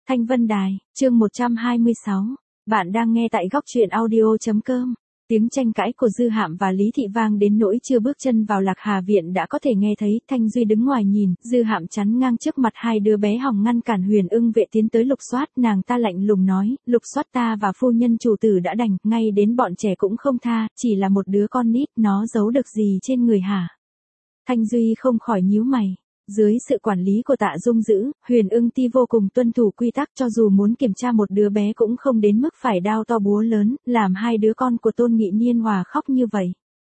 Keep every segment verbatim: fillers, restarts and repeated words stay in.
Thanh Vân Đài, chương một trăm hai mươi sáu. Bạn đang nghe tại góc truyện audio.com. Tiếng tranh cãi của Dư Hạm và Lý Thị vang đến nỗi chưa bước chân vào Lạc Hà viện đã có thể nghe thấy. Thanh Duy đứng ngoài nhìn, Dư Hạm chắn ngang trước mặt hai đứa bé hòng ngăn cản Huyền Ưng vệ tiến tới lục soát. Nàng ta lạnh lùng nói, lục soát ta và phu nhân chủ tử đã đành, ngay đến bọn trẻ cũng không tha, chỉ là một đứa con nít, nó giấu được gì trên người hả? Thanh Duy không khỏi nhíu mày. Dưới sự quản lý của Tạ Dung Dữ, Huyền Ưng Ti vô cùng tuân thủ quy tắc, cho dù muốn kiểm tra một đứa bé cũng không đến mức phải đao to búa lớn, làm hai đứa con của Tôn Nghị Niên hòa khóc như vậy.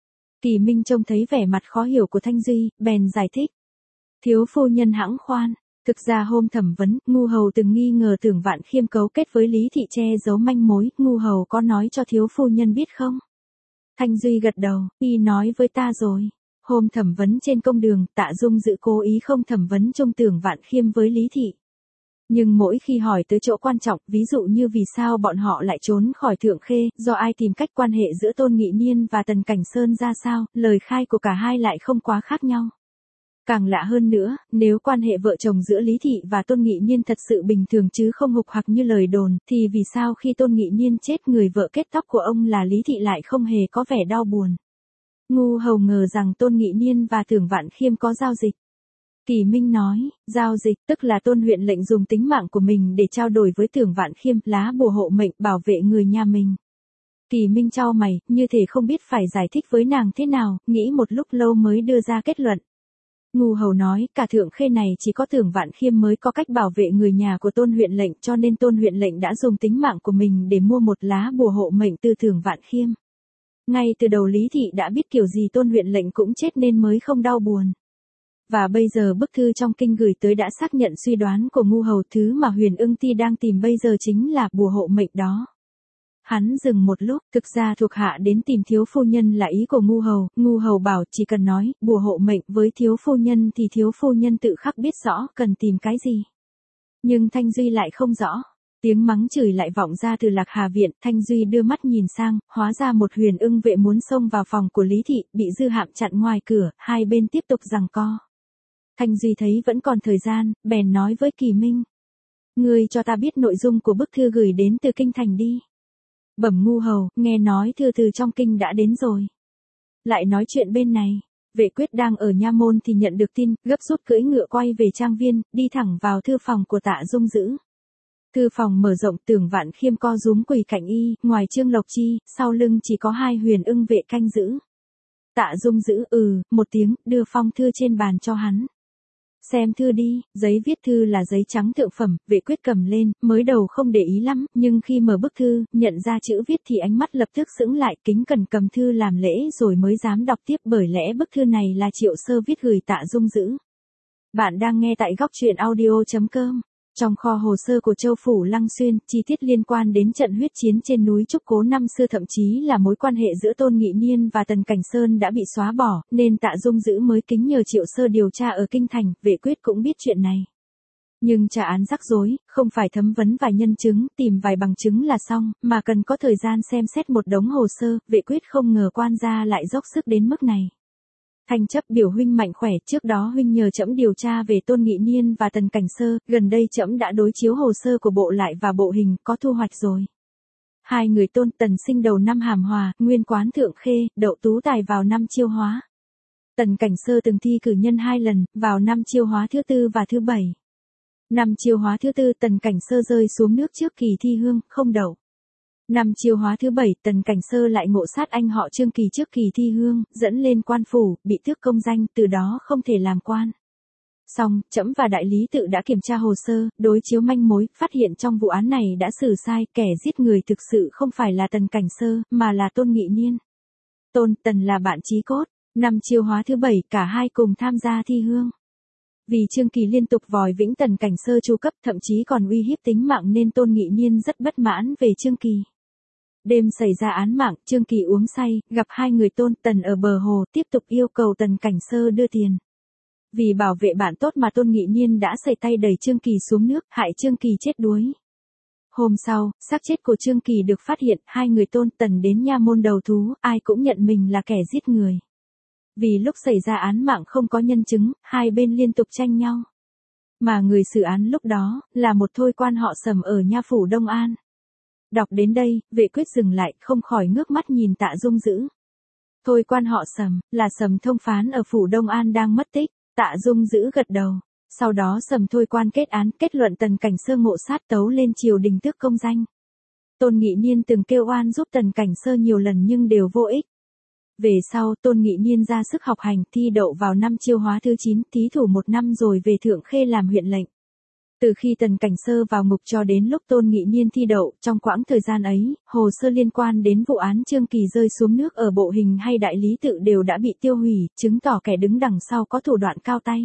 Kỳ Minh trông thấy vẻ mặt khó hiểu của Thanh Duy, bèn giải thích. Thiếu phu nhân hãng khoan, thực ra hôm thẩm vấn, Ngu Hầu từng nghi ngờ Tưởng Vạn Khiêm cấu kết với Lý Thị che giấu manh mối, Ngu Hầu có nói cho thiếu phu nhân biết không? Thanh Duy gật đầu, y nói với ta rồi. Hôm thẩm vấn trên công đường, Tạ Dung Dữ cố ý không thẩm vấn chung Tưởng Vạn Khiêm với Lý Thị. Nhưng mỗi khi hỏi tới chỗ quan trọng, ví dụ như vì sao bọn họ lại trốn khỏi Thượng Khê, do ai tìm cách quan hệ giữa Tôn Nghị Niên và Tần Cảnh Sơn ra sao, lời khai của cả hai lại không quá khác nhau. Càng lạ hơn nữa, nếu quan hệ vợ chồng giữa Lý Thị và Tôn Nghị Niên thật sự bình thường chứ không hục hặc như lời đồn, thì vì sao khi Tôn Nghị Niên chết người vợ kết tóc của ông là Lý Thị lại không hề có vẻ đau buồn? Ngu Hầu ngờ rằng Tôn Nghị Niên và Tưởng Vạn Khiêm có giao dịch. Kỳ Minh nói, giao dịch tức là Tôn huyện lệnh dùng tính mạng của mình để trao đổi với Tưởng Vạn Khiêm, lá bùa hộ mệnh bảo vệ người nhà mình. Kỳ Minh chau mày, như thể không biết phải giải thích với nàng thế nào, nghĩ một lúc lâu mới đưa ra kết luận. Ngu Hầu nói, cả Thượng Khê này chỉ có Tưởng Vạn Khiêm mới có cách bảo vệ người nhà của Tôn huyện lệnh, cho nên Tôn huyện lệnh đã dùng tính mạng của mình để mua một lá bùa hộ mệnh từ Tưởng Vạn Khiêm. Ngay từ đầu Lý Thị đã biết kiểu gì Tôn huyện lệnh cũng chết nên mới không đau buồn. Và bây giờ bức thư trong kinh gửi tới đã xác nhận suy đoán của Ngu Hầu, thứ mà Huyền Ưng Ti đang tìm bây giờ chính là bùa hộ mệnh đó. Hắn dừng một lúc, thực ra thuộc hạ đến tìm thiếu phu nhân là ý của Ngu Hầu, Ngu Hầu bảo chỉ cần nói, bùa hộ mệnh với thiếu phu nhân thì thiếu phu nhân tự khắc biết rõ cần tìm cái gì. Nhưng Thanh Duy lại không rõ. Tiếng mắng chửi lại vọng ra từ Lạc Hà viện, Thanh Duy đưa mắt nhìn sang, hóa ra một Huyền Ưng vệ muốn xông vào phòng của Lý Thị, bị Dư Hạm chặn ngoài cửa, hai bên tiếp tục giằng co. Thanh Duy thấy vẫn còn thời gian, bèn nói với Kỳ Minh. Ngươi cho ta biết nội dung của bức thư gửi đến từ kinh thành đi. Bẩm Ngu Hầu, nghe nói thư từ trong kinh đã đến rồi. Lại nói chuyện bên này. Vệ Quyết đang ở nha môn thì nhận được tin, gấp rút cưỡi ngựa quay về trang viên, đi thẳng vào thư phòng của Tạ Dung Dữ. Thư phòng mở rộng, Tưởng Vạn Khiêm co rúm quỳ cạnh y, ngoài Trương Lộc Chi, sau lưng chỉ có hai Huyền Ưng vệ canh giữ. Tạ Dung Dữ ừ, một tiếng, đưa phong thư trên bàn cho hắn. Xem thư đi, giấy viết thư là giấy trắng thượng phẩm, Vệ Quyết cầm lên, mới đầu không để ý lắm, nhưng khi mở bức thư, nhận ra chữ viết thì ánh mắt lập tức sững lại, kính cẩn cầm thư làm lễ rồi mới dám đọc tiếp, bởi lẽ bức thư này là Triệu Sơ viết gửi Tạ Dung Dữ. Bạn đang nghe tại góc truyện audio.com. Trong kho hồ sơ của Châu phủ Lăng Xuyên, chi tiết liên quan đến trận huyết chiến trên núi Trúc Cố năm xưa, thậm chí là mối quan hệ giữa Tôn Nghị Niên và Tần Cảnh Sơn đã bị xóa bỏ, nên Tạ Dung Dữ mới kính nhờ Triệu Sơ điều tra ở kinh thành. Vệ Quyết cũng biết chuyện này. Nhưng trả án rắc rối, không phải thẩm vấn vài nhân chứng, tìm vài bằng chứng là xong, mà cần có thời gian xem xét một đống hồ sơ. Vệ Quyết không ngờ quan gia lại dốc sức đến mức này. Thanh chấp biểu huynh mạnh khỏe, trước đó huynh nhờ trẫm điều tra về Tôn Nghị Niên và Tần Cảnh Sơ, gần đây trẫm đã đối chiếu hồ sơ của bộ lại và bộ hình, có thu hoạch rồi. Hai người Tôn Tần sinh đầu năm Hàm Hòa, nguyên quán Thượng Khê, đậu tú tài vào năm Chiêu Hóa. Tần Cảnh Sơ từng thi cử nhân hai lần, vào năm Chiêu Hóa thứ tư và thứ bảy. Năm Chiêu Hóa thứ tư Tần Cảnh Sơ rơi xuống nước trước kỳ thi hương, không đậu. Năm Chiêu Hóa thứ bảy, Tần Cảnh Sơ lại ngộ sát anh họ Trương Kỳ trước kỳ thi hương, dẫn lên quan phủ, bị tước công danh, từ đó không thể làm quan. Xong, trẫm và đại lý tự đã kiểm tra hồ sơ, đối chiếu manh mối, phát hiện trong vụ án này đã xử sai, kẻ giết người thực sự không phải là Tần Cảnh Sơ, mà là Tôn Nghị Niên. Tôn, Tần là bạn chí cốt. Năm Chiêu Hóa thứ bảy, cả hai cùng tham gia thi hương. Vì Trương Kỳ liên tục vòi vĩnh Tần Cảnh Sơ tru cấp, thậm chí còn uy hiếp tính mạng nên Tôn Nghị Niên rất bất mãn về Trương Kỳ. Đêm xảy ra án mạng, Trương Kỳ uống say, gặp hai người Tôn Tần ở bờ hồ, tiếp tục yêu cầu Tần Cảnh Sơ đưa tiền. Vì bảo vệ bạn tốt mà Tôn Nghị Niên đã sẩy tay đẩy Trương Kỳ xuống nước, hại Trương Kỳ chết đuối. Hôm sau, xác chết của Trương Kỳ được phát hiện, hai người Tôn Tần đến nha môn đầu thú, ai cũng nhận mình là kẻ giết người. Vì lúc xảy ra án mạng không có nhân chứng, hai bên liên tục tranh nhau. Mà người xử án lúc đó, là một thôi quan họ Sầm ở nha phủ Đông An. Đọc đến đây, vệ quyết dừng lại, không khỏi ngước mắt nhìn Tạ Dung Dữ. Thôi quan họ Sầm, là Sầm thông phán ở phủ Đông An đang mất tích. Tạ Dung Dữ gật đầu. Sau đó Sầm thôi quan kết án, kết luận Tần Cảnh Sơ ngộ sát tấu lên triều đình tước công danh. Tôn Nghị Niên từng kêu oan giúp Tần Cảnh Sơ nhiều lần nhưng đều vô ích. Về sau, Tôn Nghị Niên ra sức học hành, thi đậu vào năm Chiêu Hóa thứ chín, thí thủ một năm rồi về Thượng Khê làm huyện lệnh. Từ khi Tần Cảnh Sơ vào ngục cho đến lúc Tôn Nghị Niên thi đậu, trong quãng thời gian ấy, hồ sơ liên quan đến vụ án Trương Kỳ rơi xuống nước ở Bộ Hình hay Đại Lý Tự đều đã bị tiêu hủy, chứng tỏ kẻ đứng đằng sau có thủ đoạn cao tay.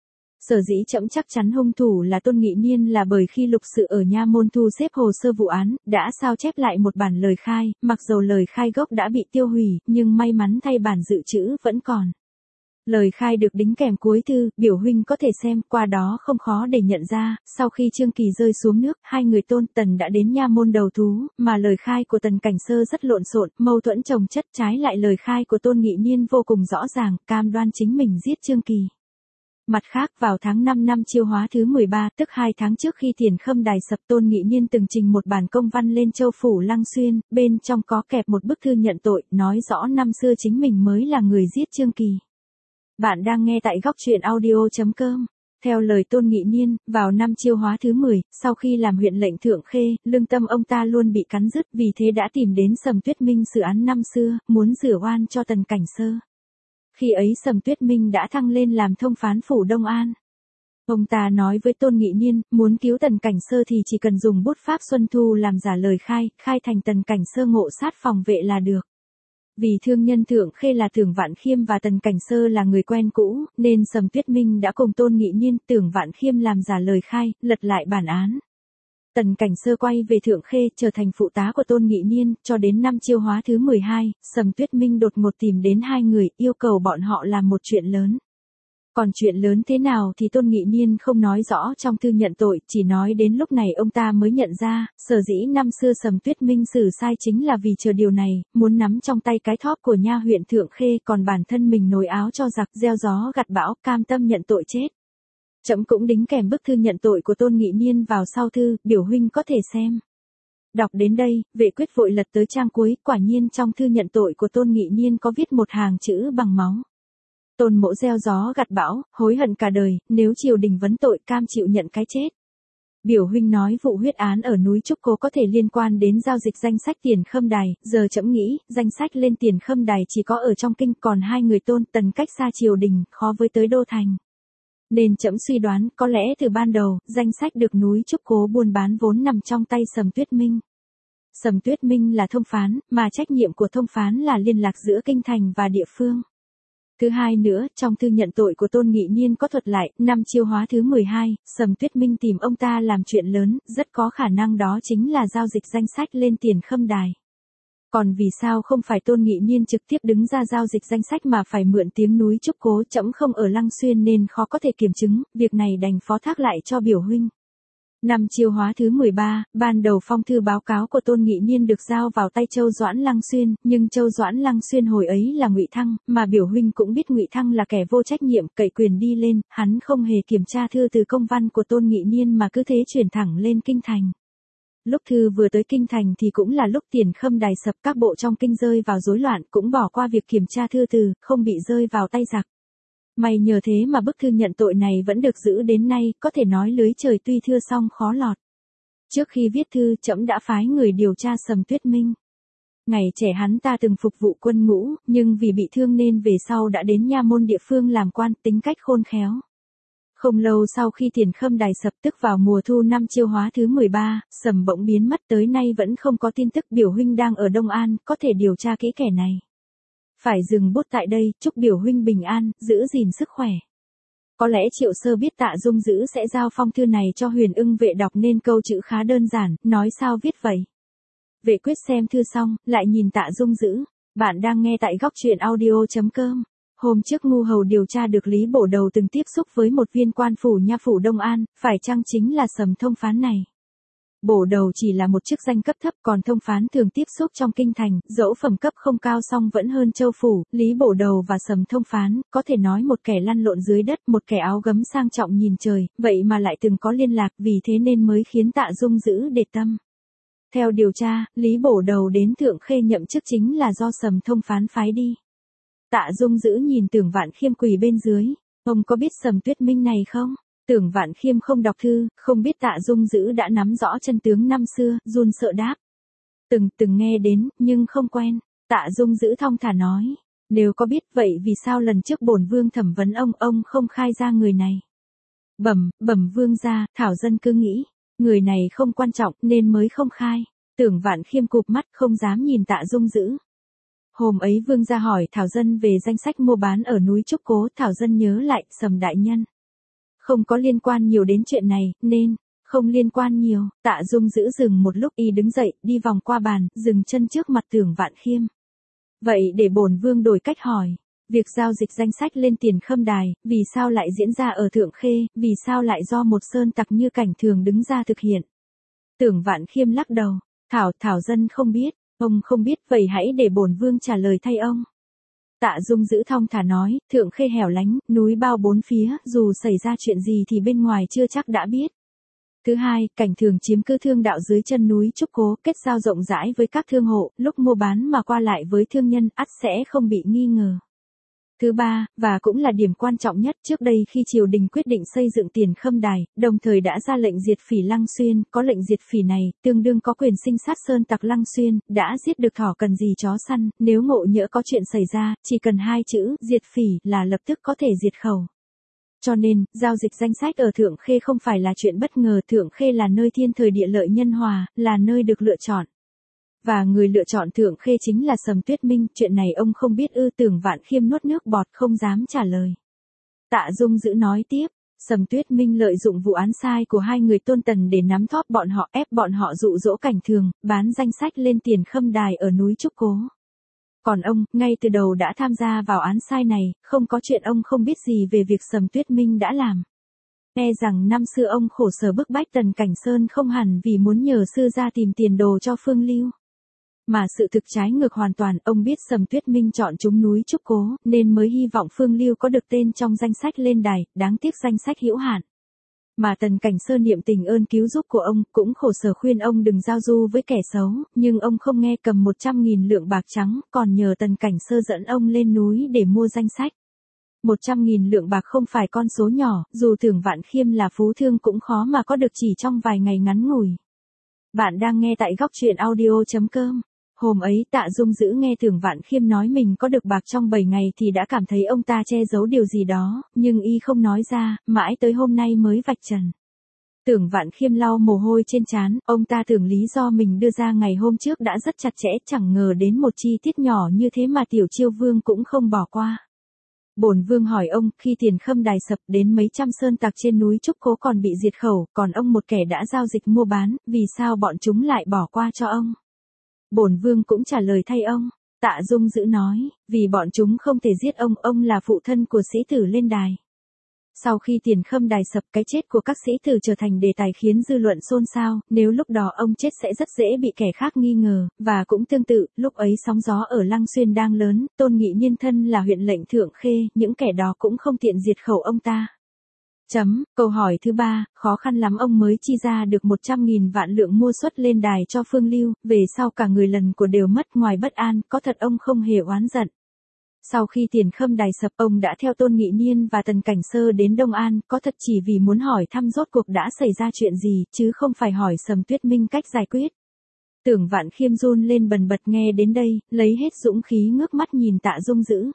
Sở dĩ trẫm chắc chắn hung thủ là Tôn Nghị Niên là bởi khi lục sự ở nha môn thu xếp hồ sơ vụ án, đã sao chép lại một bản lời khai, mặc dầu lời khai gốc đã bị tiêu hủy, nhưng may mắn thay bản dự trữ vẫn còn. Lời khai được đính kèm cuối thư, biểu huynh có thể xem, qua đó không khó để nhận ra, sau khi Trương Kỳ rơi xuống nước, hai người Tôn Tần đã đến nha môn đầu thú, mà lời khai của Tần Cảnh Sơ rất lộn xộn, mâu thuẫn chồng chất, trái lại lời khai của Tôn Nghị Niên vô cùng rõ ràng, cam đoan chính mình giết Trương Kỳ. Mặt khác, vào tháng năm năm Chiêu Hóa thứ mười ba, tức hai tháng trước khi Tiền Khâm Đài sập, Tôn Nghị Niên từng trình một bản công văn lên Châu phủ Lăng Xuyên, bên trong có kẹp một bức thư nhận tội, nói rõ năm xưa chính mình mới là người giết Trương Kỳ. Bạn đang nghe tại góc truyện audio chấm com. Theo lời Tôn Nghị Niên, vào năm Chiêu Hóa thứ mười, sau khi làm huyện lệnh Thượng Khê, lương tâm ông ta luôn bị cắn rứt, vì thế đã tìm đến Sầm Tuyết Minh xử án năm xưa, muốn rửa oan cho Tần Cảnh Sơ. Khi ấy Sầm Tuyết Minh đã thăng lên làm thông phán phủ Đông An. Ông ta nói với Tôn Nghị Niên, muốn cứu Tần Cảnh Sơ thì chỉ cần dùng bút pháp Xuân Thu làm giả lời khai, khai thành Tần Cảnh Sơ ngộ sát phòng vệ là được. Vì thương nhân Thượng Khê là Tưởng Vạn Khiêm và Tần Cảnh Sơ là người quen cũ, nên Sầm Tuyết Minh đã cùng Tôn Nghị Niên, Tưởng Vạn Khiêm làm giả lời khai, lật lại bản án. Tần Cảnh Sơ quay về Thượng Khê, trở thành phụ tá của Tôn Nghị Niên, cho đến năm Chiêu Hóa thứ mười hai, Sầm Tuyết Minh đột ngột tìm đến hai người, yêu cầu bọn họ làm một chuyện lớn. Còn chuyện lớn thế nào thì Tôn Nghị Niên không nói rõ trong thư nhận tội, chỉ nói đến lúc này ông ta mới nhận ra, sở dĩ năm xưa Sầm Tuyết Minh xử sai chính là vì chờ điều này, muốn nắm trong tay cái thóp của nha huyện Thượng Khê, còn bản thân mình nối áo cho giặc, gieo gió gặt bão, cam tâm nhận tội chết. Trẫm cũng đính kèm bức thư nhận tội của Tôn Nghị Niên vào sau thư, biểu huynh có thể xem. Đọc đến đây, vệ quyết vội lật tới trang cuối, quả nhiên trong thư nhận tội của Tôn Nghị Niên có viết một hàng chữ bằng máu. Tôn mỗ gieo gió gặt bão, hối hận cả đời, nếu triều đình vấn tội cam chịu nhận cái chết. Biểu huynh nói vụ huyết án ở núi Trúc Cố có thể liên quan đến giao dịch danh sách Tiền Khâm Đài, giờ trẫm nghĩ, danh sách lên Tiền Khâm Đài chỉ có ở trong kinh, còn hai người Tôn Tần cách xa triều đình, khó với tới đô thành. Nên trẫm suy đoán, có lẽ từ ban đầu, danh sách được núi Trúc Cố buôn bán vốn nằm trong tay Sầm Tuyết Minh. Sầm Tuyết Minh là thông phán, mà trách nhiệm của thông phán là liên lạc giữa kinh thành và địa phương. Thứ hai nữa, trong thư nhận tội của Tôn Nghị Niên có thuật lại, năm Chiêu Hóa thứ mười hai, Sầm Tuyết Minh tìm ông ta làm chuyện lớn, rất có khả năng đó chính là giao dịch danh sách lên Tiền Khâm Đài. Còn vì sao không phải Tôn Nghị Niên trực tiếp đứng ra giao dịch danh sách mà phải mượn tiếng núi Trúc Cố, trẫm không ở Lăng Xuyên nên khó có thể kiểm chứng, việc này đành phó thác lại cho biểu huynh. Năm Chiêu Hóa thứ mười ba, ban đầu phong thư báo cáo của Tôn Nghị Niên được giao vào tay Châu Doãn Lăng Xuyên, nhưng Châu Doãn Lăng Xuyên hồi ấy là Ngụy Thăng, mà biểu huynh cũng biết Ngụy Thăng là kẻ vô trách nhiệm, cậy quyền đi lên, hắn không hề kiểm tra thư từ công văn của Tôn Nghị Niên mà cứ thế chuyển thẳng lên kinh thành. Lúc thư vừa tới kinh thành thì cũng là lúc Tiền Khâm Đài sập, các bộ trong kinh rơi vào rối loạn, cũng bỏ qua việc kiểm tra thư từ, không bị rơi vào tay giặc. May nhờ thế mà bức thư nhận tội này vẫn được giữ đến nay, có thể nói lưới trời tuy thưa song khó lọt. Trước khi viết thư, trẫm đã phái người điều tra Sầm Tuyết Minh. Ngày trẻ hắn ta từng phục vụ quân ngũ, nhưng vì bị thương nên về sau đã đến nha môn địa phương làm quan, tính cách khôn khéo. Không lâu sau khi Tiền Khâm Đài sập, tức vào mùa thu năm Chiêu Hóa thứ mười ba, Sầm bỗng biến mất, tới nay vẫn không có tin tức. Biểu huynh đang ở Đông An, có thể điều tra kỹ kẻ này. Phải dừng bút tại đây, chúc biểu huynh bình an, giữ gìn sức khỏe. Có lẽ Triệu Sơ biết Tạ Dung Dữ sẽ giao phong thư này cho Huyền Ưng vệ đọc nên câu chữ khá đơn giản, nói sao viết vậy. Vệ quyết xem thư xong, lại nhìn Tạ Dung Dữ. Bạn đang nghe tại góc truyện audio chấm com. Hôm trước Ngu Hầu điều tra được Lý Bổ Đầu từng tiếp xúc với một viên quan phủ nha phủ Đông An, phải chăng chính là Sầm thông phán này. Bổ đầu chỉ là một chức danh cấp thấp, còn thông phán thường tiếp xúc trong kinh thành, dẫu phẩm cấp không cao song vẫn hơn châu phủ. Lý Bổ đầu và Sầm thông phán, có thể nói một kẻ lăn lộn dưới đất, một kẻ áo gấm sang trọng nhìn trời, vậy mà lại từng có liên lạc, vì thế nên mới khiến Tạ Dung giữ để tâm. Theo điều tra, Lý Bổ đầu đến Thượng Khê nhậm chức chính là do Sầm thông phán phái đi. Tạ Dung giữ nhìn Tưởng Vạn Khiêm quỳ bên dưới, ông có biết Sầm Tuyết Minh này không? Tưởng Vạn Khiêm không đọc thư, không biết Tạ Dung giữ đã nắm rõ chân tướng năm xưa, run sợ đáp. Từng từng nghe đến, nhưng không quen. Tạ Dung giữ thong thả nói, nếu có biết vậy vì sao lần trước bổn vương thẩm vấn ông, ông không khai ra người này? Bẩm, bẩm vương gia, thảo dân cứ nghĩ, người này không quan trọng nên mới không khai. Tưởng Vạn Khiêm cụp mắt không dám nhìn Tạ Dung giữ. Hôm ấy vương gia hỏi thảo dân về danh sách mua bán ở núi Trúc Cố, thảo dân nhớ lại, Sầm đại nhân không có liên quan nhiều đến chuyện này, nên, không liên quan nhiều. Tạ Dung giữ dừng một lúc, y đứng dậy, đi vòng qua bàn, dừng chân trước mặt Tưởng Vạn Khiêm. Vậy để bổn vương đổi cách hỏi, việc giao dịch danh sách lên Tiền Khâm Đài, vì sao lại diễn ra ở Thượng Khê, vì sao lại do một sơn tặc như Cảnh Thường đứng ra thực hiện? Tưởng Vạn Khiêm lắc đầu, thảo, thảo dân không biết, ông không biết vậy hãy để bổn vương trả lời thay ông. Tạ Dung giữ thong thả nói, Thượng Khê hẻo lánh, núi bao bốn phía, dù xảy ra chuyện gì thì bên ngoài chưa chắc đã biết. Thứ hai, Cảnh Thường chiếm cứ thương đạo dưới chân núi Trúc Cố, kết giao rộng rãi với các thương hộ, lúc mua bán mà qua lại với thương nhân, ắt sẽ không bị nghi ngờ. Thứ ba, và cũng là điểm quan trọng nhất, trước đây khi triều đình quyết định xây dựng Tiền Khâm Đài, đồng thời đã ra lệnh diệt phỉ Lăng Xuyên, có lệnh diệt phỉ này, tương đương có quyền sinh sát sơn tặc Lăng Xuyên, đã giết được thỏ cần gì chó săn, nếu ngộ nhỡ có chuyện xảy ra, chỉ cần hai chữ, diệt phỉ, là lập tức có thể diệt khẩu. Cho nên, giao dịch danh sách ở Thượng Khê không phải là chuyện bất ngờ, Thượng Khê là nơi thiên thời địa lợi nhân hòa, là nơi được lựa chọn. Và người lựa chọn Thượng Khê chính là Sầm Tuyết Minh, chuyện này ông không biết ư? Tưởng Vạn Khiêm nuốt nước bọt không dám trả lời. Tạ Dung giữ nói tiếp, Sầm Tuyết Minh lợi dụng vụ án sai của hai người Tôn Tần để nắm thóp bọn họ, ép bọn họ dụ dỗ Cảnh Thường, bán danh sách lên Tiền Khâm Đài ở núi Trúc Cố. Còn ông, ngay từ đầu đã tham gia vào án sai này, không có chuyện ông không biết gì về việc Sầm Tuyết Minh đã làm. E rằng năm xưa ông khổ sở bức bách Tần Cảnh Sơn không hẳn vì muốn nhờ sư ra tìm tiền đồ cho Phương Lưu. Mà sự thực trái ngược hoàn toàn, ông biết Sầm Tuyết Minh chọn chúng núi Trúc Cố, nên mới hy vọng Phương Lưu có được tên trong danh sách lên đài, đáng tiếc danh sách hữu hạn. Mà Tần Cảnh Sơn niệm tình ơn cứu giúp của ông, cũng khổ sở khuyên ông đừng giao du với kẻ xấu, nhưng ông không nghe, cầm một trăm nghìn lượng bạc trắng, còn nhờ Tần Cảnh Sơ dẫn ông lên núi để mua danh sách. một trăm nghìn lượng bạc không phải con số nhỏ, dù Tưởng Vạn Khiêm là phú thương cũng khó mà có được chỉ trong vài ngày ngắn ngủi. Bạn đang nghe tại góc truyện audio chấm com. Hôm ấy Tạ Dung giữ nghe Tưởng Vạn Khiêm nói mình có được bạc trong bảy ngày thì đã cảm thấy ông ta che giấu điều gì đó, nhưng y không nói ra, mãi tới hôm nay mới vạch trần. Tưởng Vạn Khiêm lau mồ hôi trên trán, ông ta tưởng lý do mình đưa ra ngày hôm trước đã rất chặt chẽ, chẳng ngờ đến một chi tiết nhỏ như thế mà Tiểu Chiêu Vương cũng không bỏ qua. Bổn vương hỏi ông, khi Tiền Khâm Đài sập đến mấy trăm sơn tặc trên núi Trúc Cố còn bị diệt khẩu, còn ông một kẻ đã giao dịch mua bán, vì sao bọn chúng lại bỏ qua cho ông? Bổn vương cũng trả lời thay ông. Tạ Dung giữ nói, vì bọn chúng không thể giết ông, ông là phụ thân của sĩ tử lên đài. Sau khi Tiền Khâm Đài sập, cái chết của các sĩ tử trở thành đề tài khiến dư luận xôn xao, nếu lúc đó ông chết sẽ rất dễ bị kẻ khác nghi ngờ, và cũng tương tự, lúc ấy sóng gió ở Lăng Xuyên đang lớn, Tôn Nghị Niên thân là huyện lệnh Thượng Khê, những kẻ đó cũng không tiện diệt khẩu ông ta. Chấm, câu hỏi thứ ba, khó khăn lắm ông mới chi ra được một trăm nghìn vạn lượng mua suất lên đài cho Phương Lưu, về sau cả người lần của đều mất, ngoài bất an, có thật ông không hề oán giận. Sau khi Tiền Khâm Đài sập, ông đã theo Tôn Nghị Niên và Tần Cảnh Sơ đến Đông An, có thật chỉ vì muốn hỏi thăm rốt cuộc đã xảy ra chuyện gì, chứ không phải hỏi Sầm Tuyết Minh cách giải quyết. Tưởng Vạn Khiêm run lên bần bật nghe đến đây, lấy hết dũng khí ngước mắt nhìn Tạ Dung giữ.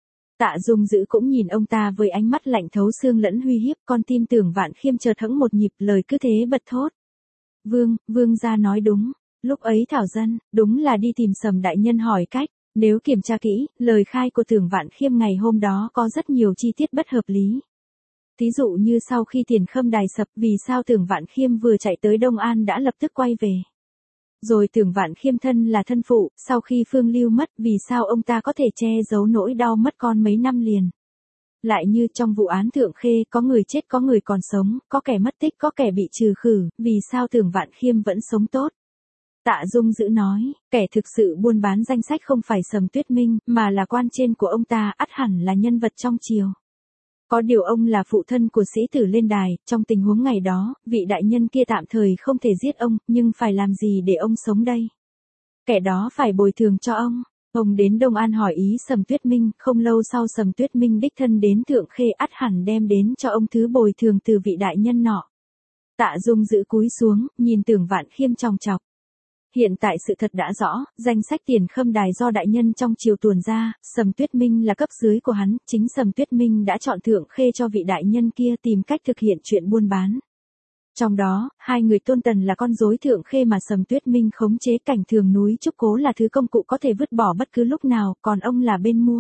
Tạ Dung giữ cũng nhìn ông ta với ánh mắt lạnh thấu xương lẫn uy hiếp, con tim Tưởng Vạn Khiêm chợt hững một nhịp, lời cứ thế bật thốt. Vương, vương gia nói đúng, lúc ấy thảo dân, đúng là đi tìm Sầm đại nhân hỏi cách. Nếu kiểm tra kỹ, lời khai của Tưởng Vạn Khiêm ngày hôm đó có rất nhiều chi tiết bất hợp lý. Thí dụ như sau khi Tiền Khâm Đài sập, vì sao Tưởng Vạn Khiêm vừa chạy tới Đông An đã lập tức quay về. Rồi Tưởng Vạn Khiêm thân là thân phụ, sau khi Phương Lưu mất, vì sao ông ta có thể che giấu nỗi đau mất con mấy năm liền. Lại như trong vụ án Thượng Khê có người chết có người còn sống, có kẻ mất tích có kẻ bị trừ khử, vì sao Tưởng Vạn Khiêm vẫn sống tốt? Tạ Dung Dữ nói, kẻ thực sự buôn bán danh sách không phải Sầm Tuyết Minh, mà là quan trên của ông ta, ắt hẳn là nhân vật trong triều. Có điều ông là phụ thân của sĩ tử lên đài, trong tình huống ngày đó, vị đại nhân kia tạm thời không thể giết ông, nhưng phải làm gì để ông sống đây? Kẻ đó phải bồi thường cho ông. Ông đến Đông An hỏi ý Sầm Tuyết Minh, không lâu sau Sầm Tuyết Minh đích thân đến Thượng Khê, ắt hẳn đem đến cho ông thứ bồi thường từ vị đại nhân nọ. Tạ Dung Dữ cúi xuống, nhìn Tưởng Vạn Khiêm chòng chọc. Hiện tại sự thật đã rõ, danh sách tiền khâm đài do đại nhân trong triều tuồn ra, Sầm Tuyết Minh là cấp dưới của hắn, chính Sầm Tuyết Minh đã chọn Thượng Khê cho vị đại nhân kia tìm cách thực hiện chuyện buôn bán. Trong đó, hai người Tôn Tần là con rối Thượng Khê mà Sầm Tuyết Minh khống chế, Cảnh Thường núi Trúc Cố là thứ công cụ có thể vứt bỏ bất cứ lúc nào, còn ông là bên mua.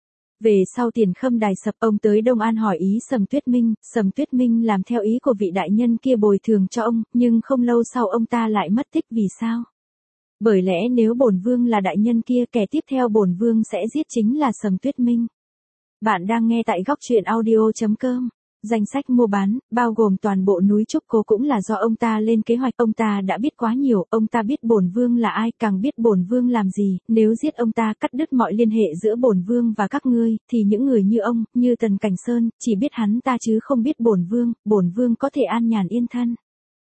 Về sau tiền khâm đài sập, ông tới Đông An hỏi ý Sầm Tuyết Minh, Sầm Tuyết Minh làm theo ý của vị đại nhân kia bồi thường cho ông, nhưng không lâu sau ông ta lại mất tích, vì sao? Bởi lẽ nếu bổn vương là đại nhân kia, kẻ tiếp theo bổn vương sẽ giết chính là Sầm Tuyết Minh. Bạn đang nghe tại góc truyện audio chấm com. Danh sách mua bán, bao gồm toàn bộ núi Trúc Cố cũng là do ông ta lên kế hoạch, ông ta đã biết quá nhiều, ông ta biết bổn vương là ai, càng biết bổn vương làm gì, nếu giết ông ta cắt đứt mọi liên hệ giữa bổn vương và các ngươi, thì những người như ông, như Tần Cảnh Sơn, chỉ biết hắn ta chứ không biết bổn vương, bổn vương có thể an nhàn yên thân.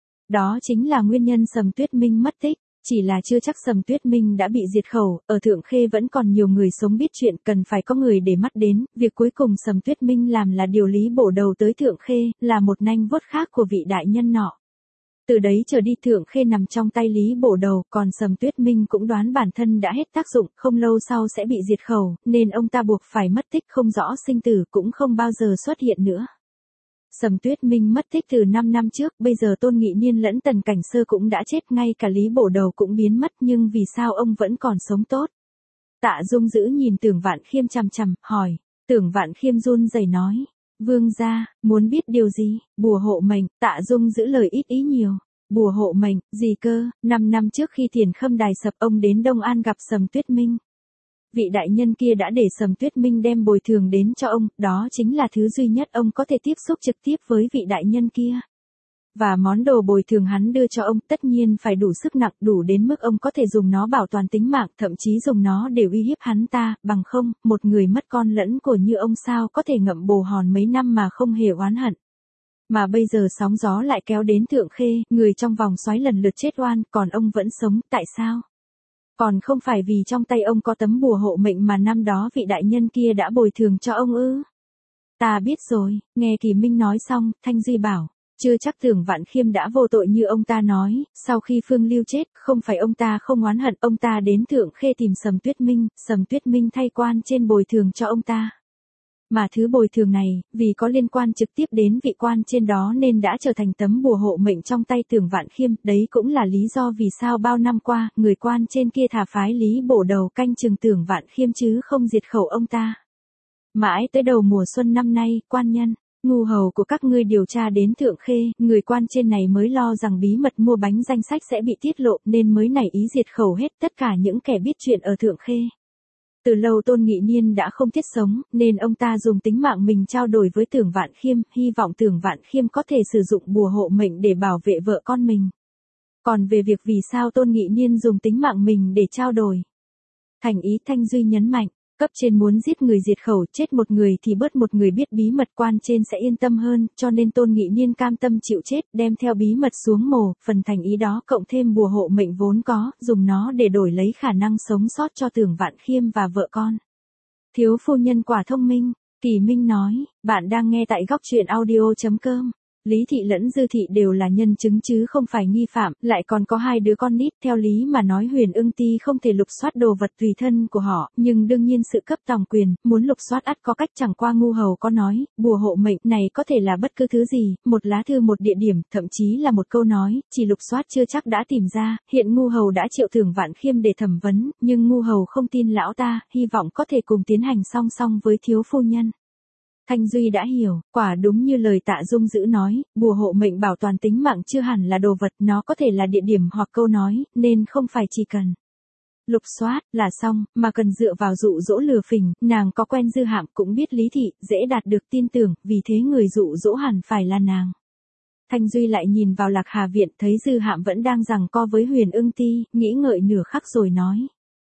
Đó chính là nguyên nhân Sầm Tuyết Minh mất tích. Chỉ là chưa chắc Sầm Tuyết Minh đã bị diệt khẩu, ở Thượng Khê vẫn còn nhiều người sống biết chuyện, cần phải có người để mắt đến, việc cuối cùng Sầm Tuyết Minh làm là điều lý bổ đầu tới Thượng Khê, là một nanh vuốt khác của vị đại nhân nọ. Từ đấy trở đi Thượng Khê nằm trong tay lý bổ đầu, còn Sầm Tuyết Minh cũng đoán bản thân đã hết tác dụng, không lâu sau sẽ bị diệt khẩu, nên ông ta buộc phải mất tích, không rõ sinh tử, cũng không bao giờ xuất hiện nữa. Sầm Tuyết Minh mất tích từ năm năm trước, bây giờ Tôn Nghị Niên lẫn Tần Cảnh Sơ cũng đã chết, ngay cả Lý Bổ Đầu cũng biến mất, nhưng vì sao ông vẫn còn sống tốt? Tạ Dung Dữ nhìn Tưởng Vạn Khiêm chằm chằm, hỏi. Tưởng Vạn Khiêm run rẩy nói, vương gia, muốn biết điều gì? Bùa hộ mệnh. Tạ Dung Dữ lời ít ý nhiều. Bùa hộ mệnh, gì cơ? Năm năm trước khi tiền khâm đài sập, ông đến Đông An gặp Sầm Tuyết Minh. Vị đại nhân kia đã để Sầm Tuyết Minh đem bồi thường đến cho ông, đó chính là thứ duy nhất ông có thể tiếp xúc trực tiếp với vị đại nhân kia. Và món đồ bồi thường hắn đưa cho ông tất nhiên phải đủ sức nặng, đủ đến mức ông có thể dùng nó bảo toàn tính mạng, thậm chí dùng nó để uy hiếp hắn ta, bằng không, một người mất con lẫn của như ông sao có thể ngậm bồ hòn mấy năm mà không hề oán hận. Mà bây giờ sóng gió lại kéo đến Thượng Khê, người trong vòng xoáy lần lượt chết oan, còn ông vẫn sống, tại sao? Còn không phải vì trong tay ông có tấm bùa hộ mệnh mà năm đó vị đại nhân kia đã bồi thường cho ông ư? Ta biết rồi, nghe Kỳ Minh nói xong, Thanh Duy bảo, chưa chắc Tưởng Vạn Khiêm đã vô tội như ông ta nói, sau khi Phương Lưu chết, không phải ông ta không oán hận, ông ta đến Thượng Khê tìm Sầm Tuyết Minh, Sầm Tuyết Minh thay quan trên bồi thường cho ông ta. Mà thứ bồi thường này, vì có liên quan trực tiếp đến vị quan trên đó nên đã trở thành tấm bùa hộ mệnh trong tay Tưởng Vạn Khiêm, đấy cũng là lý do vì sao bao năm qua, người quan trên kia thả phái Lý Bổ Đầu canh chừng Tưởng Vạn Khiêm chứ không diệt khẩu ông ta. Mãi tới đầu mùa xuân năm nay, quan nhân, ngu hầu của các ngươi điều tra đến Thượng Khê, người quan trên này mới lo rằng bí mật mua bánh danh sách sẽ bị tiết lộ nên mới nảy ý diệt khẩu hết tất cả những kẻ biết chuyện ở Thượng Khê. Từ lâu Tôn Nghị Niên đã không thiết sống, nên ông ta dùng tính mạng mình trao đổi với Tưởng Vạn Khiêm, hy vọng Tưởng Vạn Khiêm có thể sử dụng bùa hộ mệnh để bảo vệ vợ con mình. Còn về việc vì sao Tôn Nghị Niên dùng tính mạng mình để trao đổi, thành ý Thanh Duy nhấn mạnh, cấp trên muốn giết người diệt khẩu, chết một người thì bớt một người biết bí mật, quan trên sẽ yên tâm hơn, cho nên Tôn Nghị Niên cam tâm chịu chết, đem theo bí mật xuống mồ, phần thành ý đó cộng thêm bùa hộ mệnh vốn có, dùng nó để đổi lấy khả năng sống sót cho Tưởng Vạn Khiêm và vợ con. Thiếu phu nhân quả thông minh, Kỳ Minh nói, bạn đang nghe tại góc truyện audio chấm com. Lý Thị lẫn Dư Thị đều là nhân chứng chứ không phải nghi phạm, lại còn có hai đứa con nít, theo lý mà nói Huyền Ưng Ti không thể lục soát đồ vật tùy thân của họ, nhưng đương nhiên sự cấp tòng quyền, muốn lục soát ắt có cách, chẳng qua ngu hầu có nói, bùa hộ mệnh này có thể là bất cứ thứ gì, một lá thư một địa điểm, thậm chí là một câu nói, chỉ lục soát chưa chắc đã tìm ra, hiện ngu hầu đã triệu Tưởng Vạn Khiêm để thẩm vấn, nhưng ngu hầu không tin lão ta, hy vọng có thể cùng tiến hành song song với thiếu phu nhân. Thanh Duy đã hiểu, quả đúng như lời Tạ Dung Dữ nói, bùa hộ mệnh bảo toàn tính mạng chưa hẳn là đồ vật, nó có thể là địa điểm hoặc câu nói, nên không phải chỉ cần Lục soát, là xong, mà cần dựa vào dụ dỗ lừa phỉnh, nàng có quen Dư Hạm cũng biết Lý Thị, dễ đạt được tin tưởng, vì thế người dụ dỗ hẳn phải là nàng. Thanh Duy lại nhìn vào Lạc Hà Viện, thấy Dư Hạm vẫn đang giằng co với Huyền Ưng Ti, nghĩ ngợi nửa khắc rồi nói.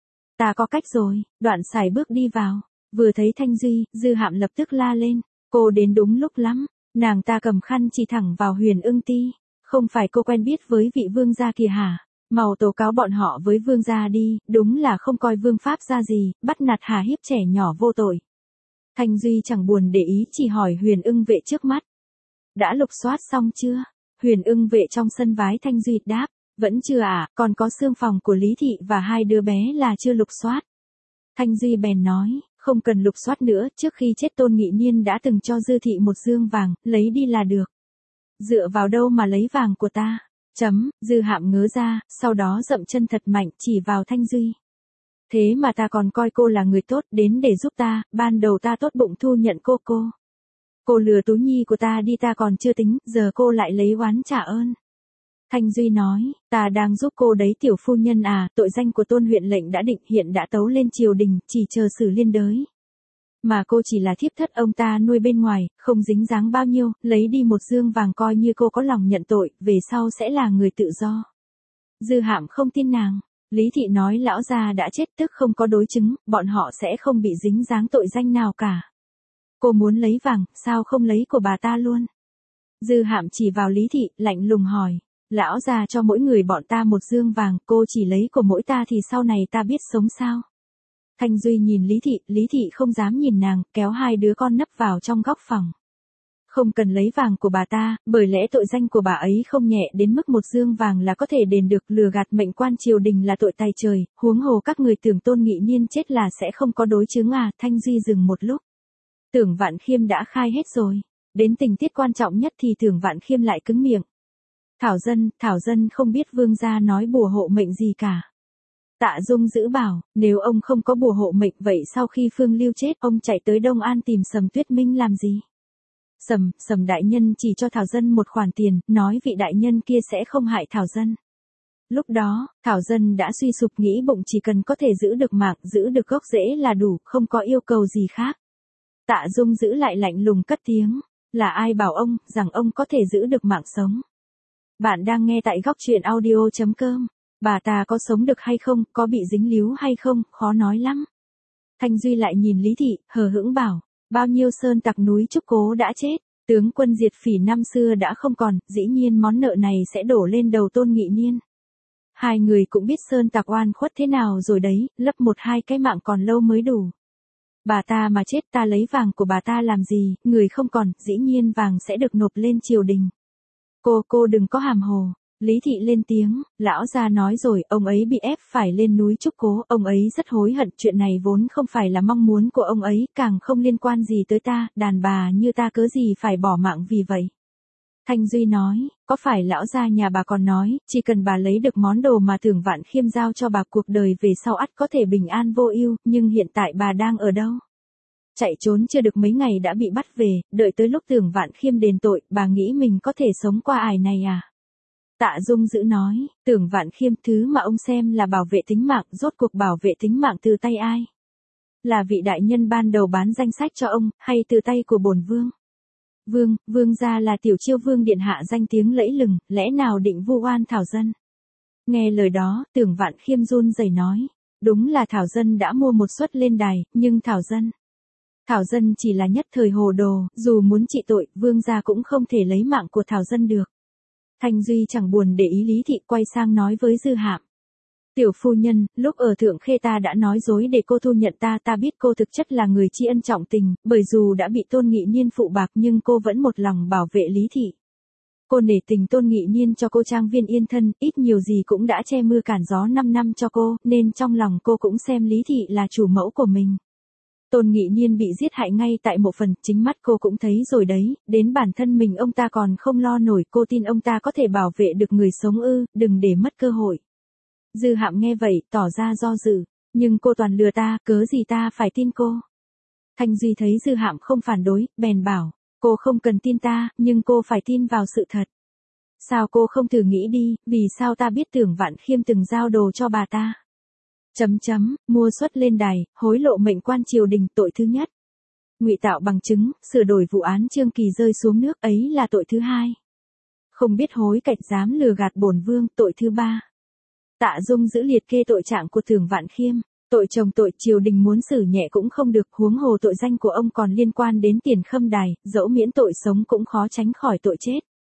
Ta có cách rồi, đoạn xài bước đi vào. Vừa thấy Thanh Duy, Dư Hạm lập tức la lên. Cô đến đúng lúc lắm, nàng ta cầm khăn chỉ thẳng vào Huyền Ưng Ti. Không phải cô quen biết với vị vương gia kìa hả? Mau tố cáo bọn họ với vương gia đi, đúng là không coi vương pháp ra gì, bắt nạt hà hiếp trẻ nhỏ vô tội. Thanh Duy chẳng buồn để ý, chỉ hỏi Huyền Ưng Vệ trước mắt. Đã lục soát xong chưa? Huyền Ưng Vệ trong sân vái Thanh Duy đáp. Vẫn chưa ạ, à, còn có xương phòng của Lý Thị và hai đứa bé là chưa lục soát. Thanh Duy bèn nói, không cần lục soát nữa, trước khi chết Tôn Nghị Niên đã từng cho Dư Thị một dương vàng, lấy đi là được. Dựa vào đâu mà lấy vàng của ta? Chấm, Dư Hạm ngớ ra, sau đó dậm chân thật mạnh chỉ vào Thanh Duy. Thế mà ta còn coi cô là người tốt đến để giúp ta, ban đầu ta tốt bụng thu nhận cô cô. Cô lừa Tú Nhi của ta đi ta còn chưa tính, giờ cô lại lấy oán trả ơn. Thanh Duy nói, ta đang giúp cô đấy tiểu phu nhân à, tội danh của Tôn huyện lệnh đã định hiện đã tấu lên triều đình, chỉ chờ xử liên đới. Mà cô chỉ là thiếp thất ông ta nuôi bên ngoài, không dính dáng bao nhiêu, lấy đi một dương vàng coi như cô có lòng nhận tội, về sau sẽ là người tự do. Dư Hạm không tin nàng, Lý Thị nói lão già đã chết tức không có đối chứng, bọn họ sẽ không bị dính dáng tội danh nào cả. Cô muốn lấy vàng, sao không lấy của bà ta luôn? Dư Hạm chỉ vào Lý Thị, lạnh lùng hỏi. Lão già cho mỗi người bọn ta một dương vàng, cô chỉ lấy của mỗi ta thì sau này ta biết sống sao? Thanh Duy nhìn Lý Thị, Lý Thị không dám nhìn nàng, kéo hai đứa con nấp vào trong góc phòng. Không cần lấy vàng của bà ta, bởi lẽ tội danh của bà ấy không nhẹ đến mức một dương vàng là có thể đền được, lừa gạt mệnh quan triều đình là tội tày trời, huống hồ các người tưởng Tôn Nghị Niên chết là sẽ không có đối chứng à? Thanh Duy dừng một lúc. Tưởng Vạn Khiêm đã khai hết rồi, đến tình tiết quan trọng nhất thì Tưởng Vạn Khiêm lại cứng miệng. Thảo dân, Thảo dân không biết vương gia nói bùa hộ mệnh gì cả. Tạ Dung giữ bảo, nếu ông không có bùa hộ mệnh vậy sau khi Phương Lưu chết ông chạy tới Đông An tìm Sầm Tuyết Minh làm gì? Sầm, Sầm đại nhân chỉ cho Thảo dân một khoản tiền, nói vị đại nhân kia sẽ không hại Thảo dân. Lúc đó, Thảo dân đã suy sụp nghĩ bụng chỉ cần có thể giữ được mạng, giữ được gốc rễ là đủ, không có yêu cầu gì khác. Tạ Dung giữ lại lạnh lùng cất tiếng, là ai bảo ông, rằng ông có thể giữ được mạng sống? Bạn đang nghe tại góc truyện audio chấm com. Bà ta có sống được hay không, có bị dính líu hay không, khó nói lắm. Thanh Duy lại nhìn Lý Thị, hờ hững bảo, bao nhiêu sơn tặc núi Trúc Cố đã chết, tướng quân diệt phỉ năm xưa đã không còn, dĩ nhiên món nợ này sẽ đổ lên đầu Tôn Nghị Niên. Hai người cũng biết sơn tặc oan khuất thế nào rồi đấy, lấp một hai cái mạng còn lâu mới đủ. Bà ta mà chết ta lấy vàng của bà ta làm gì, người không còn, dĩ nhiên vàng sẽ được nộp lên triều đình. Cô, cô đừng có hàm hồ. Lý Thị lên tiếng, lão gia nói rồi, ông ấy bị ép phải lên núi Trúc Cố, ông ấy rất hối hận, chuyện này vốn không phải là mong muốn của ông ấy, càng không liên quan gì tới ta, đàn bà như ta cớ gì phải bỏ mạng vì vậy. Thanh Duy nói, có phải lão gia nhà bà còn nói, chỉ cần bà lấy được món đồ mà Tưởng Vạn Khiêm giao cho bà cuộc đời về sau ắt có thể bình an vô ưu, nhưng hiện tại bà đang ở đâu? Chạy trốn chưa được mấy ngày đã bị bắt về, đợi tới lúc Tưởng Vạn Khiêm đền tội, bà nghĩ mình có thể sống qua ải này à? Tạ Dung giữ nói, Tưởng Vạn Khiêm thứ mà ông xem là bảo vệ tính mạng, rốt cuộc bảo vệ tính mạng từ tay ai? Là vị đại nhân ban đầu bán danh sách cho ông, hay từ tay của bổn vương? Vương, vương gia là tiểu chiêu vương điện hạ danh tiếng lẫy lừng, lẽ nào định vu oan Thảo dân? Nghe lời đó, Tưởng Vạn Khiêm run rẩy nói, đúng là Thảo dân đã mua một suất lên đài, nhưng Thảo dân... Thảo dân chỉ là nhất thời hồ đồ, dù muốn trị tội, vương gia cũng không thể lấy mạng của Thảo dân được. Thanh Duy chẳng buồn để ý Lý Thị, quay sang nói với Dư Hạm. Tiểu phu nhân, lúc ở Thượng Khê ta đã nói dối để cô thu nhận ta, ta biết cô thực chất là người tri ân trọng tình, bởi dù đã bị Tôn Nghị Niên phụ bạc nhưng cô vẫn một lòng bảo vệ Lý Thị. Cô nể tình Tôn Nghị Niên cho cô trang viên yên thân, ít nhiều gì cũng đã che mưa cản gió năm năm cho cô, nên trong lòng cô cũng xem Lý Thị là chủ mẫu của mình. Tôn Nghị Niên bị giết hại ngay tại mộ phần, chính mắt cô cũng thấy rồi đấy, đến bản thân mình ông ta còn không lo nổi, cô tin ông ta có thể bảo vệ được người sống ư, đừng để mất cơ hội. Dư Hạm nghe vậy, tỏ ra do dự, nhưng cô toàn lừa ta, cớ gì ta phải tin cô. Thanh Duy thấy Dư Hạm không phản đối, bèn bảo, cô không cần tin ta, nhưng cô phải tin vào sự thật. Sao cô không thử nghĩ đi, vì sao ta biết Tưởng Vạn Khiêm từng giao đồ cho bà ta? Chấm chấm, mua suất lên đài, hối lộ mệnh quan triều đình tội thứ nhất. Ngụy tạo bằng chứng, sửa đổi vụ án Trương Kỳ rơi xuống nước ấy là tội thứ hai. Không biết hối cải dám lừa gạt bổn vương tội thứ ba. Tạ Dung giữ liệt kê tội trạng của Tưởng Vạn Khiêm, tội chồng tội triều đình muốn xử nhẹ cũng không được, huống hồ tội danh của ông còn liên quan đến Tiền Khâm Đài, dẫu miễn tội sống cũng khó tránh khỏi tội chết.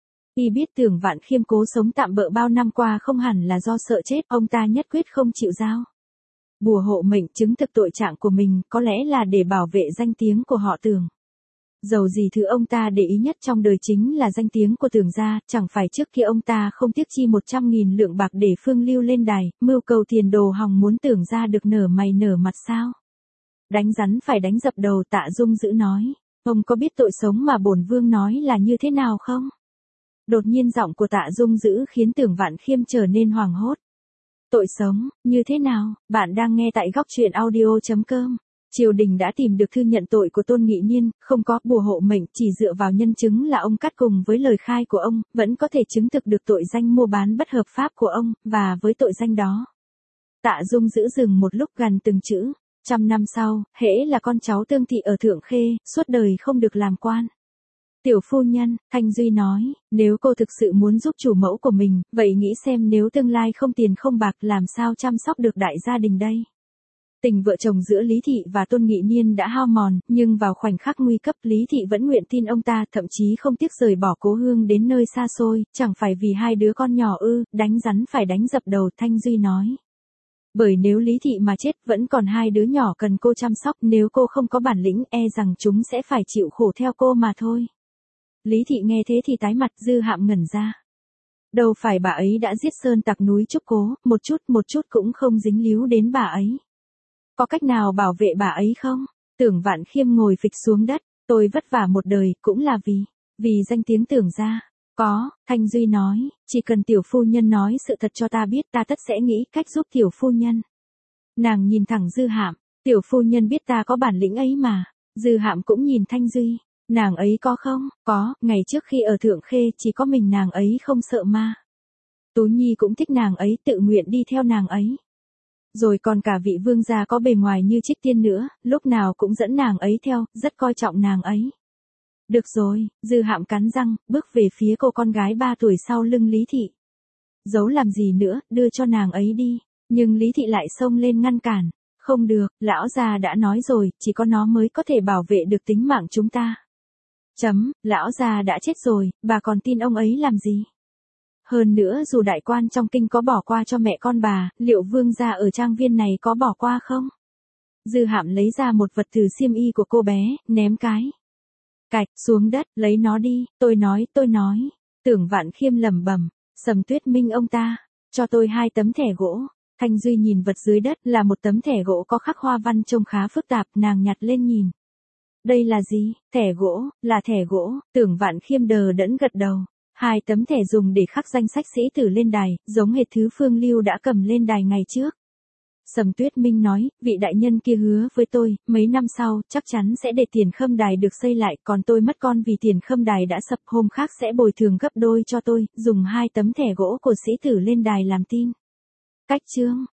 Y biết Tưởng Vạn Khiêm cố sống tạm bợ bao năm qua không hẳn là do sợ chết, ông ta nhất quyết không chịu giao bùa hộ mệnh chứng thực tội trạng của mình, có lẽ là để bảo vệ danh tiếng của họ Tưởng. Dầu gì thứ ông ta để ý nhất trong đời chính là danh tiếng của Tưởng gia, chẳng phải trước kia ông ta không tiếc chi một trăm nghìn lượng bạc để Phương Lưu lên đài, mưu cầu tiền đồ hòng muốn Tưởng gia được nở mày nở mặt sao? Đánh rắn phải đánh dập đầu, Tạ Dung giữ nói, ông có biết tội sống mà bổn vương nói là như thế nào không? Đột nhiên giọng của Tạ Dung giữ khiến Tưởng Vạn Khiêm trở nên hoảng hốt. Tội sống, như thế nào? Bạn đang nghe tại góc truyện audio chấm com. Triều đình đã tìm được thư nhận tội của Tôn Nghị Niên, không có bùa hộ mệnh, chỉ dựa vào nhân chứng là ông cắt cùng với lời khai của ông, vẫn có thể chứng thực được tội danh mua bán bất hợp pháp của ông, và với tội danh đó. Tạ Dung giữ dừng một lúc gần từng chữ. Trăm năm sau, hễ là con cháu Tương thị ở Thượng Khê, suốt đời không được làm quan. Tiểu phu nhân, Thanh Duy nói, nếu cô thực sự muốn giúp chủ mẫu của mình, vậy nghĩ xem nếu tương lai không tiền không bạc làm sao chăm sóc được đại gia đình đây. Tình vợ chồng giữa Lý Thị và Tôn Nghị Niên đã hao mòn, nhưng vào khoảnh khắc nguy cấp Lý Thị vẫn nguyện tin ông ta, thậm chí không tiếc rời bỏ cố hương đến nơi xa xôi, chẳng phải vì hai đứa con nhỏ ư, đánh rắn phải đánh dập đầu, Thanh Duy nói. Bởi nếu Lý Thị mà chết vẫn còn hai đứa nhỏ cần cô chăm sóc, nếu cô không có bản lĩnh e rằng chúng sẽ phải chịu khổ theo cô mà thôi. Lý Thị nghe thế thì tái mặt, Dư Hạm ngẩn ra. Đâu phải bà ấy đã giết sơn tặc núi Trúc Cố, một chút một chút cũng không dính líu đến bà ấy. Có cách nào bảo vệ bà ấy không? Tưởng Vạn Khiêm ngồi phịch xuống đất, tôi vất vả một đời, cũng là vì, vì danh tiếng Tưởng gia. Có, Thanh Duy nói, chỉ cần tiểu phu nhân nói sự thật cho ta biết, ta tất sẽ nghĩ cách giúp tiểu phu nhân. Nàng nhìn thẳng Dư Hạm, tiểu phu nhân biết ta có bản lĩnh ấy mà. Dư Hạm cũng nhìn Thanh Duy, nàng ấy có không? Có, ngày trước khi ở Thượng Khê chỉ có mình nàng ấy không sợ ma. Tú Nhi cũng thích nàng ấy, tự nguyện đi theo nàng ấy. Rồi còn cả vị vương gia có bề ngoài như Trích Tiên nữa, lúc nào cũng dẫn nàng ấy theo, rất coi trọng nàng ấy. Được rồi, Dư Hạm cắn răng, bước về phía cô con gái ba tuổi sau lưng Lý Thị. Giấu làm gì nữa, đưa cho nàng ấy đi. Nhưng Lý Thị lại xông lên ngăn cản. Không được, lão già đã nói rồi, chỉ có nó mới có thể bảo vệ được tính mạng chúng ta. Chấm, lão già đã chết rồi, bà còn tin ông ấy làm gì? Hơn nữa dù đại quan trong kinh có bỏ qua cho mẹ con bà, liệu vương gia ở trang viên này có bỏ qua không? Dư Hạm lấy ra một vật từ xiêm y của cô bé, ném cái cạch xuống đất, lấy nó đi, tôi nói, tôi nói. Tưởng Vạn Khiêm lẩm bẩm, Sầm Tuyết Minh ông ta, cho tôi hai tấm thẻ gỗ. Thanh Duy nhìn vật dưới đất là một tấm thẻ gỗ có khắc hoa văn trông khá phức tạp, nàng nhặt lên nhìn. Đây là gì? Thẻ gỗ, là thẻ gỗ, Tưởng Vạn Khiêm đờ đẫn gật đầu. Hai tấm thẻ dùng để khắc danh sách sĩ tử lên đài, giống hệt thứ Phương Lưu đã cầm lên đài ngày trước. Sầm Tuyết Minh nói, vị đại nhân kia hứa với tôi, mấy năm sau, chắc chắn sẽ để Tiền Khâm Đài được xây lại, còn tôi mất con vì Tiền Khâm Đài đã sập, hôm khác sẽ bồi thường gấp đôi cho tôi, dùng hai tấm thẻ gỗ của sĩ tử lên đài làm tin. Cách chương,